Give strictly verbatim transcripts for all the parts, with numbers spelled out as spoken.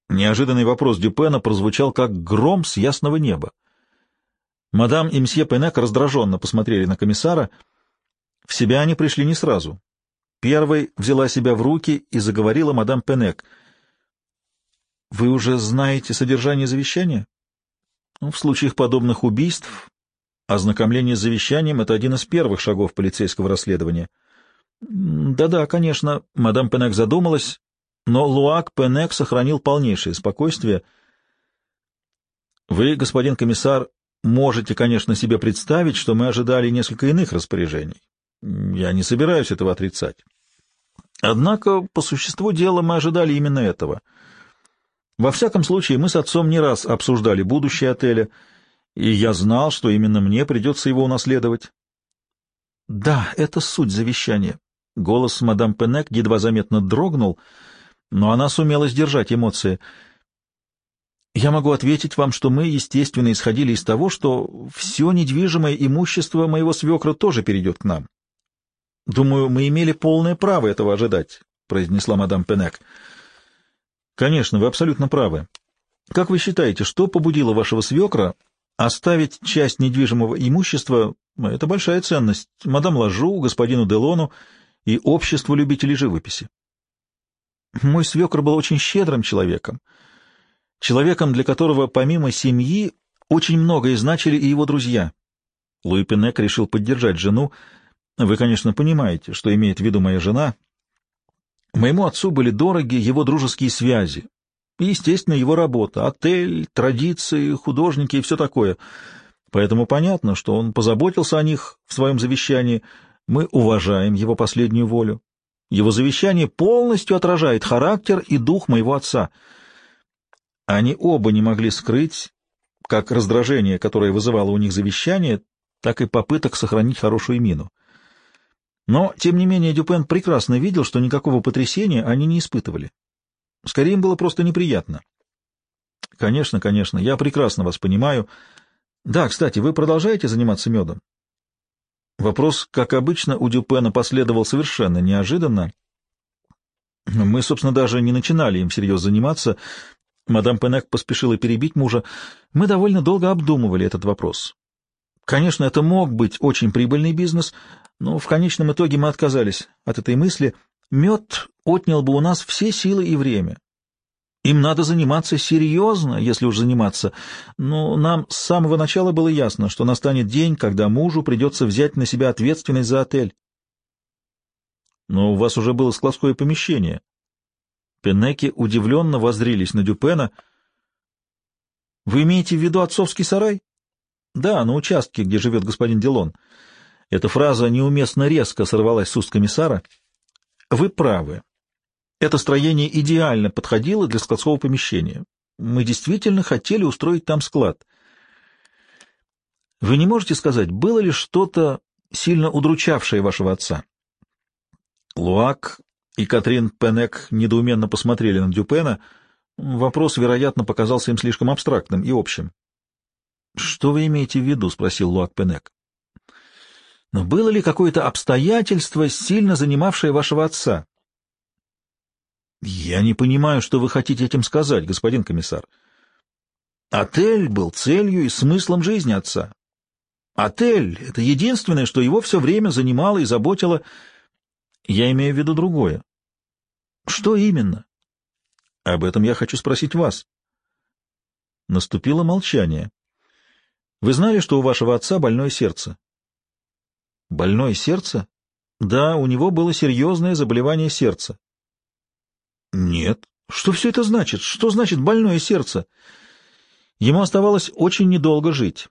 Неожиданный вопрос Дюпена прозвучал, как гром с ясного неба. Мадам и мсье Пенек раздраженно посмотрели на комиссара. В себя они пришли не сразу. Первой взяла себя в руки и заговорила мадам Пенек. — Вы уже знаете содержание завещания? Ну, в случаях подобных убийств ознакомление с завещанием — это один из первых шагов полицейского расследования. Да-да, конечно, мадам Пенек задумалась, но Луак Пенек сохранил полнейшее спокойствие. Вы, господин комиссар, можете, конечно, себе представить, что мы ожидали несколько иных распоряжений. Я не собираюсь этого отрицать. Однако, по существу дела, мы ожидали именно этого. Во всяком случае, мы с отцом не раз обсуждали будущее отеля, и я знал, что именно мне придется его унаследовать. Да, это суть завещания. Голос мадам Пенек едва заметно дрогнул, но она сумела сдержать эмоции. Я могу ответить вам, что мы, естественно, исходили из того, что все недвижимое имущество моего свекра тоже перейдет к нам. Думаю, мы имели полное право этого ожидать, — произнесла мадам Пенек. Конечно, вы абсолютно правы. Как вы считаете, что побудило вашего свекра оставить часть недвижимого имущества? Это большая ценность мадам Лажу, господину Делону и обществу любителей живописи. Мой свекр был очень щедрым человеком, человеком, для которого помимо семьи очень многое значили и его друзья. Луи Пенек решил поддержать жену. Вы, конечно, понимаете, что имеет в виду моя жена. Моему отцу были дороги его дружеские связи и, естественно, его работа, отель, традиции, художники и все такое. Поэтому понятно, что он позаботился о них в своем завещании. Мы уважаем его последнюю волю. Его завещание полностью отражает характер и дух моего отца. Они оба не могли скрыть как раздражение, которое вызывало у них завещание, так и попыток сохранить хорошую мину. Но, тем не менее, Дюпен прекрасно видел, что никакого потрясения они не испытывали. Скорее, им было просто неприятно. Конечно, конечно, я прекрасно вас понимаю. Да, кстати, вы продолжаете заниматься медом? Вопрос, как обычно, у Дюпена последовал совершенно неожиданно. Мы, собственно, даже не начинали им всерьез заниматься. Мадам Пенек поспешила перебить мужа. Мы довольно долго обдумывали этот вопрос. Конечно, это мог быть очень прибыльный бизнес, но в конечном итоге мы отказались от этой мысли. Мед отнял бы у нас все силы и время. Им надо заниматься серьезно, если уж заниматься. Но нам с самого начала было ясно, что настанет день, когда мужу придется взять на себя ответственность за отель. Но у вас уже было складское помещение. Пенеки удивленно воззрились на Дюпена. Вы имеете в виду отцовский сарай? Да, на участке, где живет господин Делон. Эта фраза неуместно резко сорвалась с уст комиссара. Вы правы. Это строение идеально подходило для складского помещения. Мы действительно хотели устроить там склад. Вы не можете сказать, было ли что-то сильно удручавшее вашего отца? Луак и Катрин Пенек недоуменно посмотрели на Дюпена. Вопрос, вероятно, показался им слишком абстрактным и общим. — Что вы имеете в виду? — спросил Луак Пенек. — Но было ли какое-то обстоятельство, сильно занимавшее вашего отца? — Я не понимаю, что вы хотите этим сказать, господин комиссар. Отель был целью и смыслом жизни отца. Отель — это единственное, что его все время занимало и заботило. Я имею в виду другое. Что именно? Об этом я хочу спросить вас. Наступило молчание. Вы знали, что у вашего отца больное сердце? Больное сердце? Да, у него было серьезное заболевание сердца. Нет. Что все это значит? Что значит больное сердце? Ему оставалось очень недолго жить.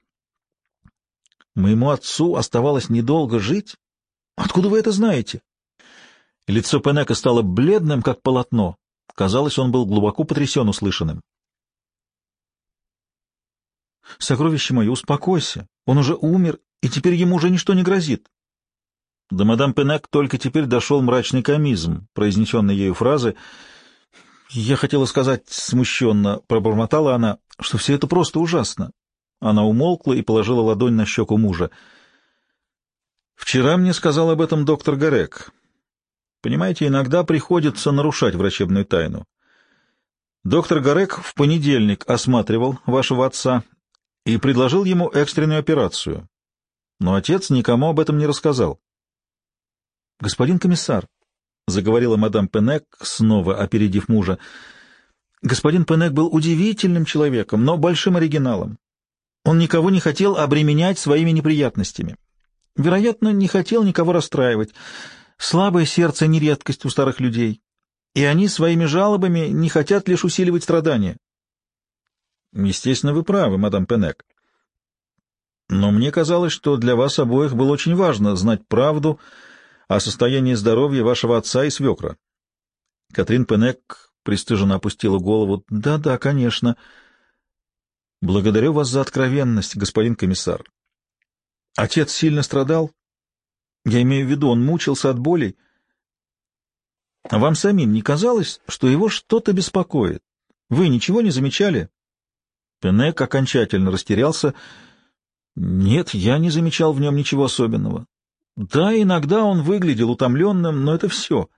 Моему отцу оставалось недолго жить? Откуда вы это знаете? Лицо Пенека стало бледным, как полотно. Казалось, он был глубоко потрясен услышанным. «Сокровище мое, успокойся. Он уже умер, и теперь ему уже ничто не грозит». До мадам Пенек только теперь дошел мрачный комизм, произнесенной ею фразы. «Я хотела сказать смущенно», — пробормотала она, — «что все это просто ужасно». Она умолкла и положила ладонь на щеку мужа. «Вчера мне сказал об этом доктор Гарек. Понимаете, иногда приходится нарушать врачебную тайну. Доктор Гарек в понедельник осматривал вашего отца и предложил ему экстренную операцию, но отец никому об этом не рассказал. — Господин комиссар, — заговорила мадам Пенек, снова опередив мужа, — господин Пенек был удивительным человеком, но большим оригиналом. Он никого не хотел обременять своими неприятностями. Вероятно, не хотел никого расстраивать. Слабое сердце — не редкость у старых людей, и они своими жалобами не хотят лишь усиливать страдания. — Естественно, вы правы, мадам Пенек. Но мне казалось, что для вас обоих было очень важно знать правду о состоянии здоровья вашего отца и свекра. Катрин Пенек пристыженно опустила голову. — Да, да, конечно. — Благодарю вас за откровенность, господин комиссар. Отец сильно страдал. Я имею в виду, он мучился от болей. А вам самим не казалось, что его что-то беспокоит? Вы ничего не замечали? Пенек окончательно растерялся. Нет, я не замечал в нем ничего особенного. Да, иногда он выглядел утомленным, но это все.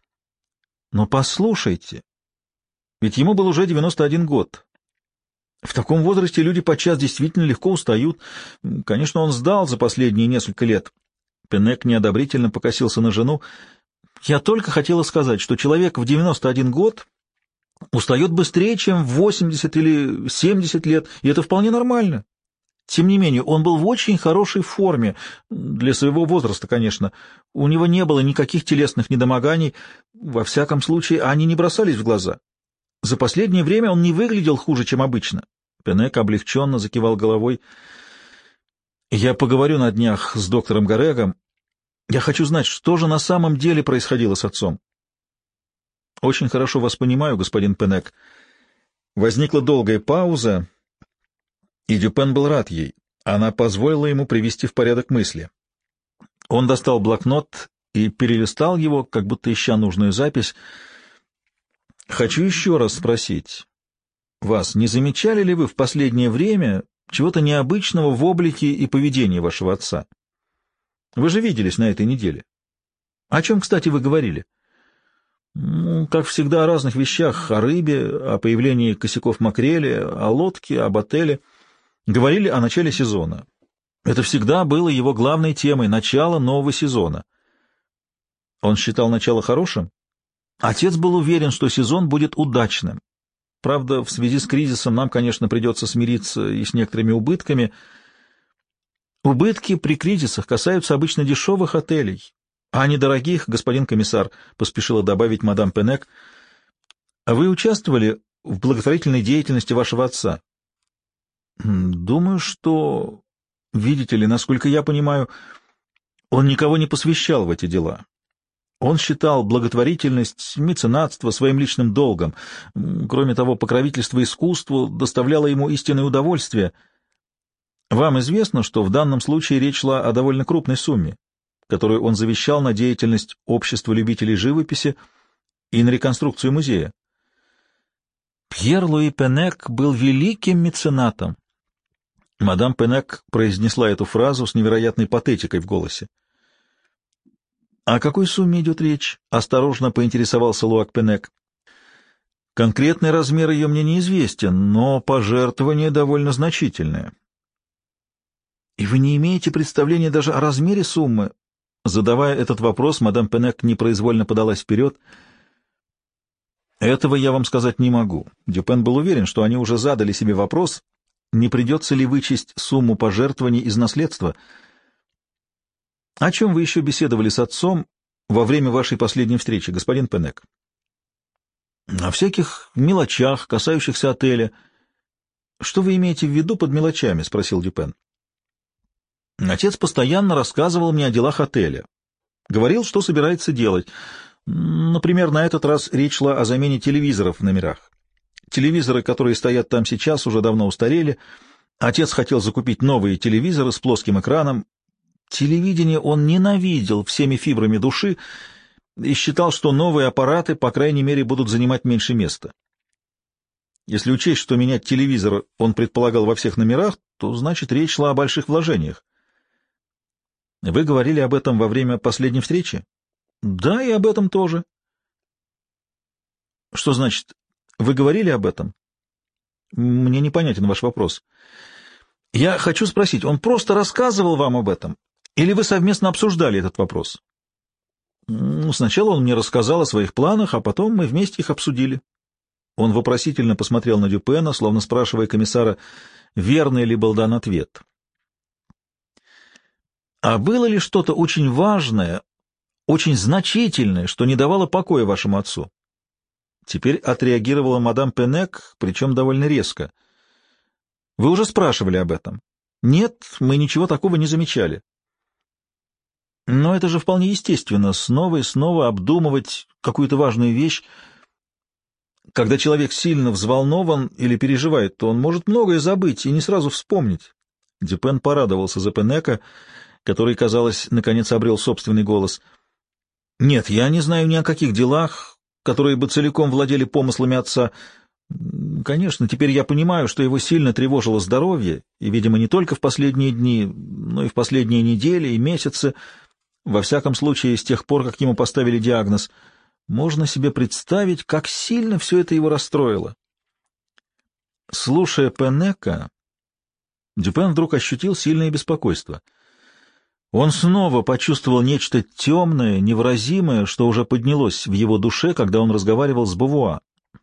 Но послушайте, ведь ему был уже девяносто один год. В таком возрасте люди подчас действительно легко устают. Конечно, он сдал за последние несколько лет. Пенек неодобрительно покосился на жену. Я только хотела сказать, что человек в девяносто один год устает быстрее, чем в восемьдесят или семьдесят лет, и это вполне нормально. Тем не менее, он был в очень хорошей форме, для своего возраста, конечно. У него не было никаких телесных недомоганий, во всяком случае, они не бросались в глаза. За последнее время он не выглядел хуже, чем обычно. Пенек облегченно закивал головой. Я поговорю на днях с доктором Гарегом. Я хочу знать, что же на самом деле происходило с отцом. Очень хорошо вас понимаю, господин Пенек. Возникла долгая пауза, и Дюпен был рад ей. Она позволила ему привести в порядок мысли. Он достал блокнот и перелистал его, как будто ища нужную запись. Хочу еще раз спросить вас, не замечали ли вы в последнее время чего-то необычного в облике и поведении вашего отца? Вы же виделись на этой неделе. О чем, кстати, вы говорили? Ну, как всегда, о разных вещах, о рыбе, о появлении косяков макрели, о лодке, об отеле. Говорили о начале сезона. Это всегда было его главной темой — начало нового сезона. Он считал начало хорошим? Отец был уверен, что сезон будет удачным. Правда, в связи с кризисом нам, конечно, придется смириться и с некоторыми убытками. Убытки при кризисах касаются обычно дешевых отелей, а не дорогих, господин комиссар, — поспешила добавить мадам Пенек. А вы участвовали в благотворительной деятельности вашего отца? Думаю, что, видите ли, насколько я понимаю, он никого не посвящал в эти дела. Он считал благотворительность, меценатство своим личным долгом. Кроме того, покровительство искусству доставляло ему истинное удовольствие. Вам известно, что в данном случае речь шла о довольно крупной сумме, которую он завещал на деятельность Общества любителей живописи и на реконструкцию музея. Пьер-Луи Пенек был великим меценатом. Мадам Пенек произнесла эту фразу с невероятной патетикой в голосе. «О какой сумме идет речь?» — осторожно поинтересовался Луак Пенек. «Конкретный размер ее мне неизвестен, но пожертвование довольно значительное». «И вы не имеете представления даже о размере суммы?» Задавая этот вопрос, мадам Пенек непроизвольно подалась вперед. «Этого я вам сказать не могу». Дюпен был уверен, что они уже задали себе вопрос, не придется ли вычесть сумму пожертвований из наследства. О чем вы еще беседовали с отцом во время вашей последней встречи, господин Пенек? О всяких мелочах, касающихся отеля. Что вы имеете в виду под мелочами? — спросил Дюпен. Отец постоянно рассказывал мне о делах отеля. Говорил, что собирается делать. Например, на этот раз речь шла о замене телевизоров в номерах. Телевизоры, которые стоят там сейчас, уже давно устарели. Отец хотел закупить новые телевизоры с плоским экраном. Телевидение он ненавидел всеми фибрами души и считал, что новые аппараты, по крайней мере, будут занимать меньше места. Если учесть, что менять телевизор он предполагал во всех номерах, то, значит, речь шла о больших вложениях. Вы говорили об этом во время последней встречи? Да, и об этом тоже. Что значит Вы говорили об этом? Мне непонятен ваш вопрос. Я хочу спросить, он просто рассказывал вам об этом? Или вы совместно обсуждали этот вопрос? Ну, сначала он мне рассказал о своих планах, а потом мы вместе их обсудили. Он вопросительно посмотрел на Дюпена, словно спрашивая комиссара, верный ли был дан ответ. А было ли что-то очень важное, очень значительное, что не давало покоя вашему отцу? Теперь отреагировала мадам Пенек, причем довольно резко. Вы уже спрашивали об этом. Нет, мы ничего такого не замечали. Но это же вполне естественно, снова и снова обдумывать какую-то важную вещь. Когда человек сильно взволнован или переживает, то он может многое забыть и не сразу вспомнить. Дюпен порадовался за Пенека, который, казалось, наконец обрел собственный голос. «Нет, я не знаю ни о каких делах, которые бы целиком владели помыслами отца. Конечно, теперь я понимаю, что его сильно тревожило здоровье, и, видимо, не только в последние дни, но и в последние недели и месяцы. Во всяком случае, с тех пор, как ему поставили диагноз, можно себе представить, как сильно все это его расстроило». Слушая Пенека, Дюпен вдруг ощутил сильное беспокойство. Он снова почувствовал нечто темное, невыразимое, что уже поднялось в его душе, когда он разговаривал с Бувуа.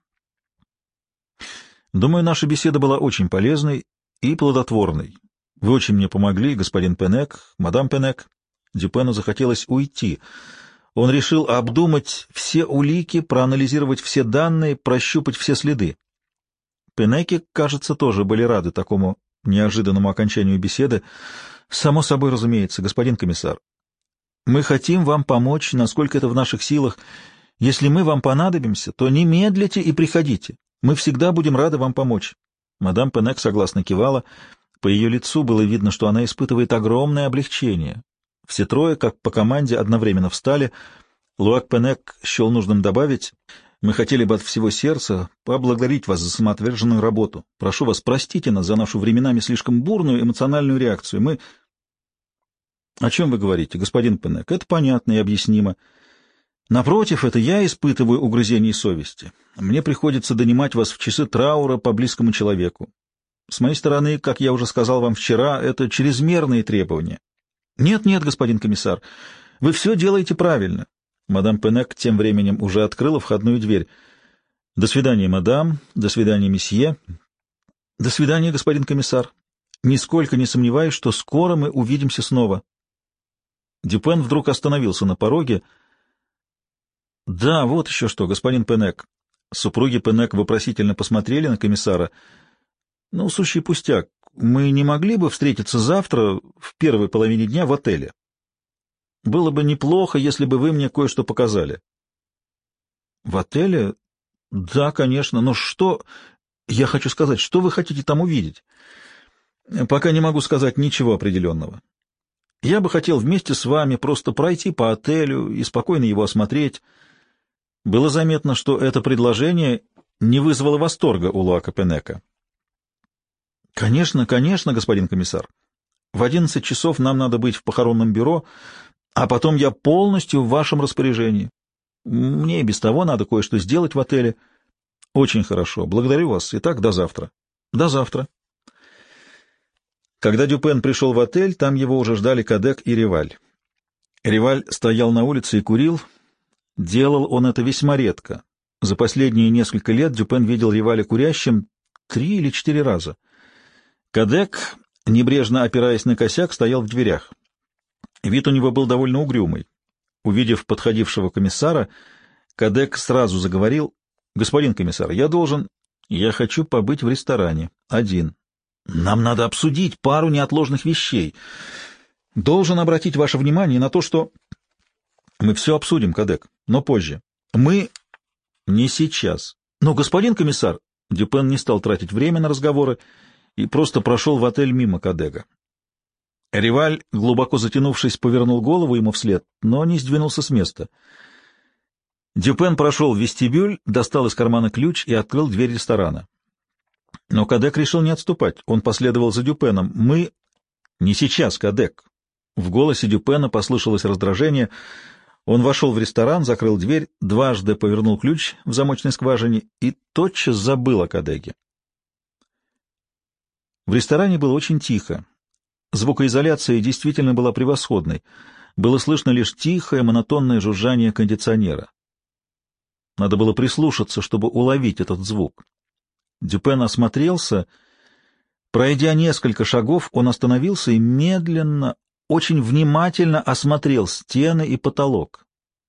«Думаю, наша беседа была очень полезной и плодотворной. Вы очень мне помогли, господин Пенек, мадам Пенек». Дюпену захотелось уйти. Он решил обдумать все улики, проанализировать все данные, прощупать все следы. Пенеки, кажется, тоже были рады такому неожиданному окончанию беседы. «Само собой разумеется, господин комиссар. Мы хотим вам помочь, насколько это в наших силах. Если мы вам понадобимся, то не медлите и приходите. Мы всегда будем рады вам помочь». Мадам Пенек согласно кивала. По ее лицу было видно, что она испытывает огромное облегчение. Все трое, как по команде, одновременно встали. Луак Пенек счел нужным добавить: «Мы хотели бы от всего сердца поблагодарить вас за самоотверженную работу. Прошу вас, простите нас за нашу временами слишком бурную эмоциональную реакцию. Мы...» «О чем вы говорите, господин Пенек? Это понятно и объяснимо. Напротив, это я испытываю угрызение совести. Мне приходится донимать вас в часы траура по близкому человеку. С моей стороны, как я уже сказал вам вчера, это чрезмерные требования. Нет, нет, господин комиссар, вы все делаете правильно». Мадам Пенек тем временем уже открыла входную дверь. «До свидания, мадам. До свидания, месье. До свидания, господин комиссар. Нисколько не сомневаюсь, что скоро мы увидимся снова». Дюпен вдруг остановился на пороге. «Да, вот еще что, господин Пенек». Супруги Пенек вопросительно посмотрели на комиссара. «Ну, сущий пустяк. Мы не могли бы встретиться завтра в первой половине дня в отеле? Было бы неплохо, если бы вы мне кое-что показали». «В отеле? Да, конечно. Но что... Я хочу сказать, что вы хотите там увидеть?» «Пока не могу сказать ничего определенного. Я бы хотел вместе с вами просто пройти по отелю и спокойно его осмотреть». Было заметно, что это предложение не вызвало восторга у Луака Пенека. «Конечно, конечно, господин комиссар. В одиннадцать часов нам надо быть в похоронном бюро, а потом я полностью в вашем распоряжении. Мне и без того надо кое-что сделать в отеле». «Очень хорошо. Благодарю вас. Итак, до завтра». «До завтра». Когда Дюпен пришел в отель, там его уже ждали Кадек и Риваль. Риваль стоял на улице и курил. Делал он это весьма редко. За последние несколько лет Дюпен видел Риваля курящим три или четыре раза. Кадек, небрежно опираясь на косяк, стоял в дверях. Вид у него был довольно угрюмый. Увидев подходившего комиссара, Кадек сразу заговорил: «Господин комиссар, я должен... Я хочу побыть в ресторане. Один. Нам надо обсудить пару неотложных вещей. Должен обратить ваше внимание на то, что... Мы все обсудим, Кадек, но позже. Мы... Не сейчас. Но, господин комиссар...» Дюпен не стал тратить время на разговоры и просто прошел в отель мимо Кадега. Риваль, глубоко затянувшись, повернул голову ему вслед, но не сдвинулся с места. Дюпен прошел в вестибюль, достал из кармана ключ и открыл дверь ресторана. Но Кадек решил не отступать. Он последовал за Дюпеном. «Мы...» «Не сейчас, Кадек». В голосе Дюпена послышалось раздражение. Он вошел в ресторан, закрыл дверь, дважды повернул ключ в замочной скважине и тотчас забыл о Кадеке. В ресторане было очень тихо. Звукоизоляция действительно была превосходной. Было слышно лишь тихое, монотонное жужжание кондиционера. Надо было прислушаться, чтобы уловить этот звук. Дюпен осмотрелся. Пройдя несколько шагов, он остановился и медленно, очень внимательно осмотрел стены и потолок.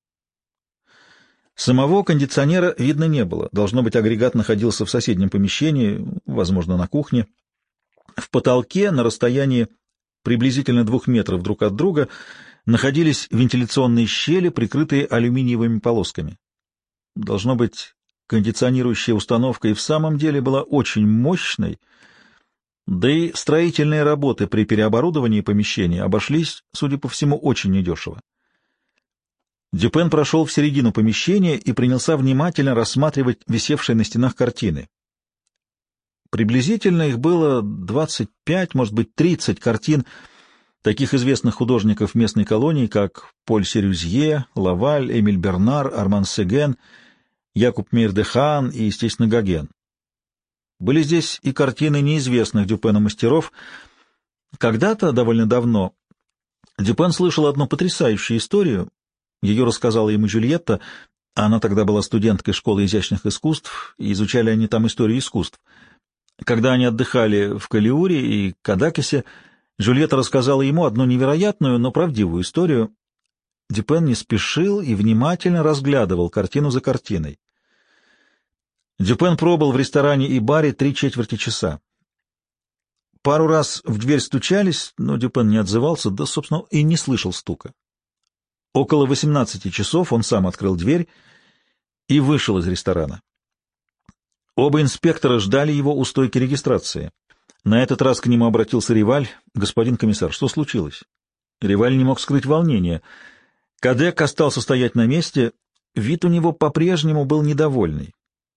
Самого кондиционера видно не было. Должно быть, агрегат находился в соседнем помещении, возможно, на кухне. В потолке, на расстоянии приблизительно двух метров друг от друга, находились вентиляционные щели, прикрытые алюминиевыми полосками. Должно быть, кондиционирующая установка и в самом деле была очень мощной, да и строительные работы при переоборудовании помещения обошлись, судя по всему, очень недешево. Дюпен прошел в середину помещения и принялся внимательно рассматривать висевшие на стенах картины. Приблизительно их было двадцать пять, может быть, тридцать картин таких известных художников местной колонии, как Поль Серюзье, Лаваль, Эмиль Бернар, Арман Сеген, Якуб Мейер-де-Haan и, естественно, Гоген. Были здесь и картины неизвестных Дюпену мастеров. Когда-то, довольно давно, Дюпен слышал одну потрясающую историю. Ее рассказала ему Жюльетта. Она тогда была студенткой школы изящных искусств, и изучали они там историю искусств. Когда они отдыхали в Калиуре и Кадакесе, Жюльетта рассказала ему одну невероятную, но правдивую историю. Дюпен не спешил и внимательно разглядывал картину за картиной. Дюпен пробыл в ресторане и баре три четверти часа. Пару раз в дверь стучались, но Дюпен не отзывался, да, собственно, и не слышал стука. Около восемнадцати часов он сам открыл дверь и вышел из ресторана. Оба инспектора ждали его у стойки регистрации. На этот раз к нему обратился Риваль. «Господин комиссар, что случилось?» Риваль не мог скрыть волнения. Кадек остался стоять на месте, вид у него по-прежнему был недовольный.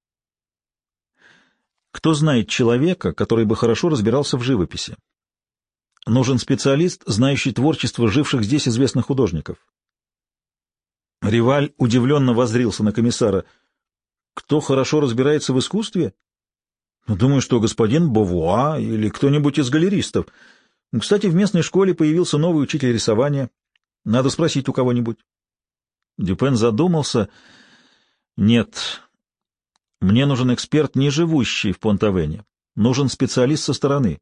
Кто знает человека, который бы хорошо разбирался в живописи? Нужен специалист, знающий творчество живших здесь известных художников. Риваль удивленно воззрился на комиссара. Кто хорошо разбирается в искусстве? Думаю, что господин Бовуа или кто-нибудь из галеристов. Кстати, в местной школе появился новый учитель рисования. Надо спросить у кого-нибудь. Дюпен задумался. Нет, мне нужен эксперт, не живущий в Понт-Авене. Нужен специалист со стороны.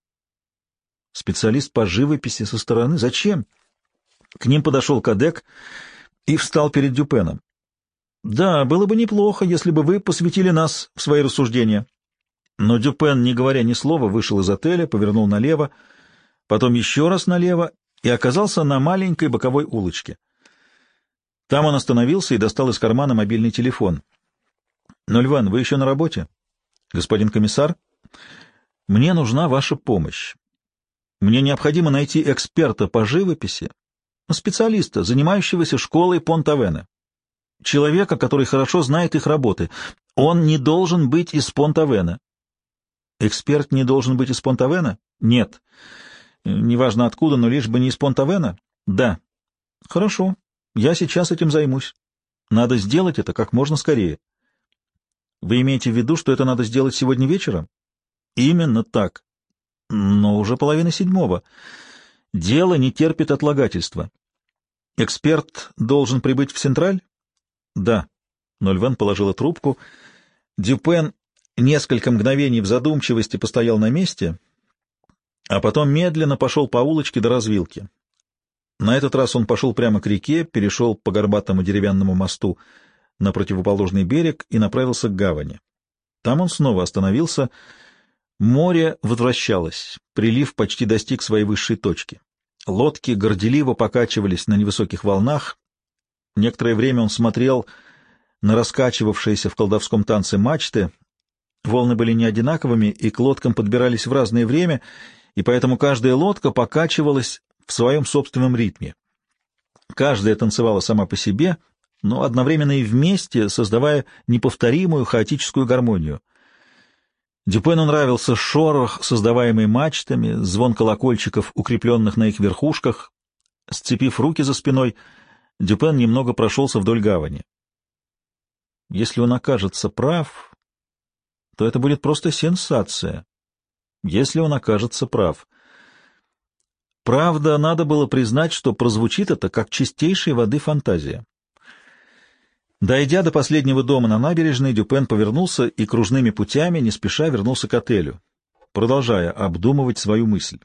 Специалист по живописи со стороны? Зачем? К ним подошел Кадек и встал перед Дюпеном. Да, было бы неплохо, если бы вы посвятили нас в свои рассуждения. Но Дюпен, не говоря ни слова, вышел из отеля, повернул налево, потом еще раз налево и оказался на маленькой боковой улочке. Там он остановился и достал из кармана мобильный телефон. — Нольван, вы еще на работе? — Господин комиссар, мне нужна ваша помощь. Мне необходимо найти эксперта по живописи, специалиста, занимающегося школой Понт-Авене. Человека, который хорошо знает их работы. Он не должен быть из Понт-Авене. Эксперт не должен быть из Понт-Авене? Нет. Неважно откуда, но лишь бы не из Понт-Авене? Да. Хорошо. Я сейчас этим займусь. Надо сделать это как можно скорее. Вы имеете в виду, что это надо сделать сегодня вечером? Именно так. Но уже половина седьмого. Дело не терпит отлагательства. Эксперт должен прибыть в Централь? Да. Нольван положила трубку. Дюпен несколько мгновений в задумчивости постоял на месте, а потом медленно пошел по улочке до развилки. На этот раз он пошел прямо к реке, перешел по горбатому деревянному мосту на противоположный берег и направился к гавани. Там он снова остановился. Море возвращалось, прилив почти достиг своей высшей точки. Лодки горделиво покачивались на невысоких волнах. Некоторое время он смотрел на раскачивавшиеся в колдовском танце мачты. Волны были не одинаковыми, и к лодкам подбирались в разное время, и поэтому каждая лодка покачивалась в своем собственном ритме. Каждая танцевала сама по себе, но одновременно и вместе, создавая неповторимую хаотическую гармонию. Дюпену нравился шорох, создаваемый мачтами, звон колокольчиков, укрепленных на их верхушках. Сцепив руки за спиной, Дюпен немного прошелся вдоль гавани. Если он окажется прав, то это будет просто сенсация. Если он окажется прав. Правда, надо было признать, что прозвучит это как чистейшей воды фантазия. Дойдя до последнего дома на набережной, Дюпен повернулся и кружными путями, не спеша, вернулся к отелю, продолжая обдумывать свою мысль.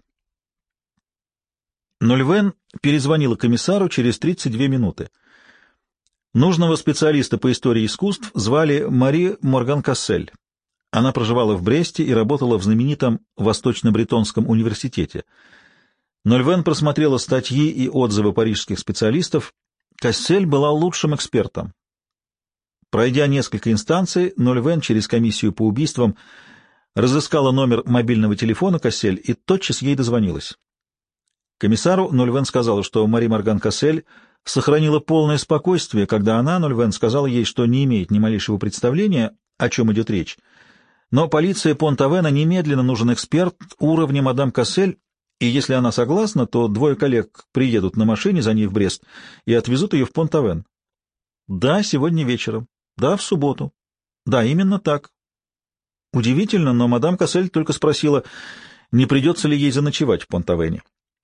Нольвен перезвонила комиссару через тридцать две минуты. Нужного специалиста по истории искусств звали Мари Морган-Кассель. Она проживала в Бресте и работала в знаменитом Восточно-Бретонском университете. Нольвен просмотрела статьи и отзывы парижских специалистов. Кассель была лучшим экспертом. Пройдя несколько инстанций, Нольвен через комиссию по убийствам разыскала номер мобильного телефона Кассель и тотчас ей дозвонилась. Комиссару Нольвен сказала, что Мари Морган-Кассель сохранила полное спокойствие, когда она, Нольвен, сказала ей, что не имеет ни малейшего представления, о чем идет речь. Но полиция Понт-Авена немедленно нужен эксперт уровня мадам Кассель, и если она согласна, то двое коллег приедут на машине за ней в Брест и отвезут ее в Понт-Авен. Да, сегодня вечером. Да, в субботу. Да, именно так. Удивительно, но мадам Кассель только спросила, не придется ли ей заночевать в Понт-Авене.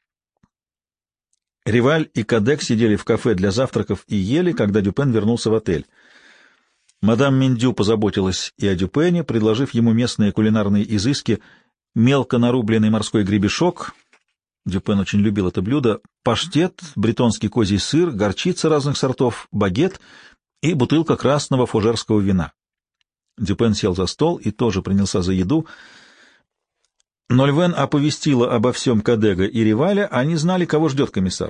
Риваль и Кадек сидели в кафе для завтраков и ели, когда Дюпен вернулся в отель. Мадам Миндю позаботилась и о Дюпене, предложив ему местные кулинарные изыски, мелко нарубленный морской гребешок — Дюпен очень любил это блюдо, паштет, бретонский козий сыр, горчица разных сортов, багет и бутылка красного фужерского вина. Дюпен сел за стол и тоже принялся за еду. Нольвен оповестила обо всем Кадега и Риваля, они знали, кого ждет комиссар.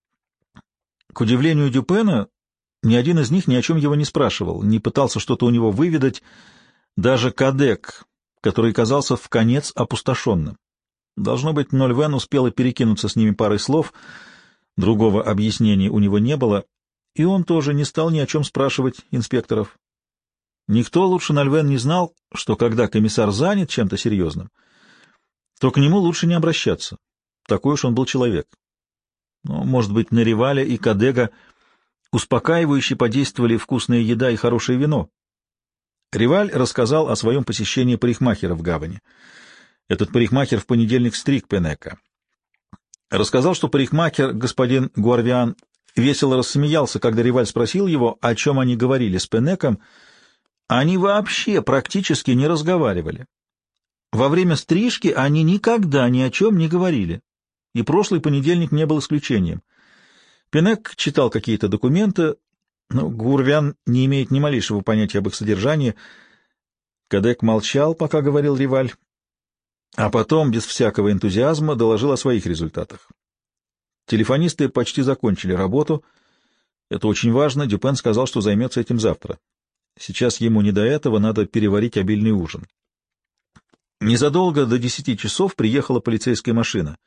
К удивлению Дюпена, ни один из них ни о чем его не спрашивал, не пытался что-то у него выведать, даже Кадег, который казался вконец опустошенным. Должно быть, Нольвен успела перекинуться с ними парой слов, другого объяснения у него не было, и он тоже не стал ни о чем спрашивать инспекторов. Никто лучше Нольвен не знал, что когда комиссар занят чем-то серьезным, то к нему лучше не обращаться. Такой уж он был человек. Но, может быть, на Риваля и Кадега успокаивающе подействовали вкусная еда и хорошее вино. Риваль рассказал о своем посещении парикмахера в гавани. Этот парикмахер в понедельник стриг Пенека. Рассказал, что парикмахер, господин Гуарвиан, весело рассмеялся, когда Риваль спросил его, о чем они говорили с Пенеком. Они вообще практически не разговаривали. Во время стрижки они никогда ни о чем не говорили, и прошлый понедельник не был исключением. Пенек читал какие-то документы, но Гуарвиан не имеет ни малейшего понятия об их содержании. Кадек молчал, пока говорил Риваль, а потом, без всякого энтузиазма, доложил о своих результатах. Телефонисты почти закончили работу. Это очень важно. Дюпен сказал, что займется этим завтра. Сейчас ему не до этого, надо переварить обильный ужин. Незадолго до десяти часов приехала полицейская машина.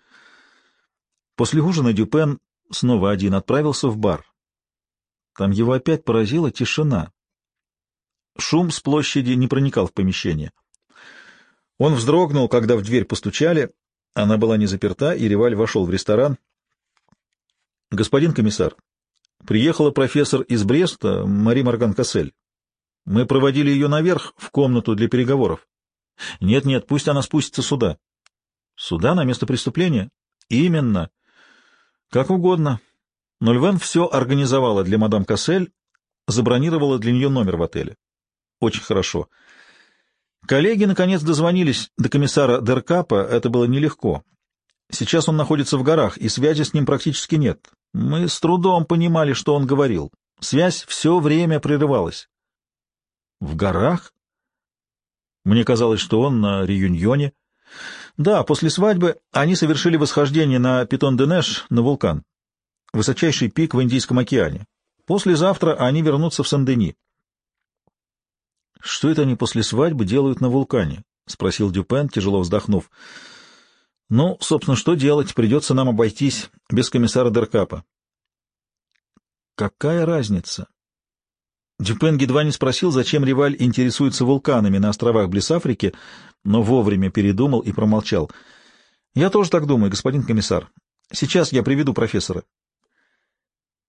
После ужина Дюпен, снова один, отправился в бар. Там его опять поразила тишина. Шум с площади не проникал в помещение. Он вздрогнул, когда в дверь постучали. Она была не заперта, и Риваль вошел в ресторан. — Господин комиссар, приехала профессор из Бреста, Мари Морган-Кассель. Мы проводили ее наверх, в комнату для переговоров. Нет, нет, пусть она спустится сюда. Сюда, на место преступления? Именно. Как угодно. Нольвен все организовала для мадам Кассель, забронировала для нее номер в отеле. Очень хорошо. Коллеги, наконец, дозвонились до комиссара Деркапа, это было нелегко. Сейчас он находится в горах, и связи с ним практически нет. Мы с трудом понимали, что он говорил. Связь все время прерывалась. В горах? Мне казалось, что он на реюньоне. Да, после свадьбы они совершили восхождение на Питон-де-Неш, на вулкан. Высочайший пик в Индийском океане. Послезавтра они вернутся в Сен-Дени. — Что это они после свадьбы делают на вулкане? — спросил Дюпен, тяжело вздохнув. — Ну, собственно, что делать? Придется нам обойтись без комиссара Деркапа. — Какая разница? Дюпен едва не спросил, зачем Риваль интересуется вулканами на островах близ Африки, но вовремя передумал и промолчал. — Я тоже так думаю, господин комиссар. Сейчас я приведу профессора.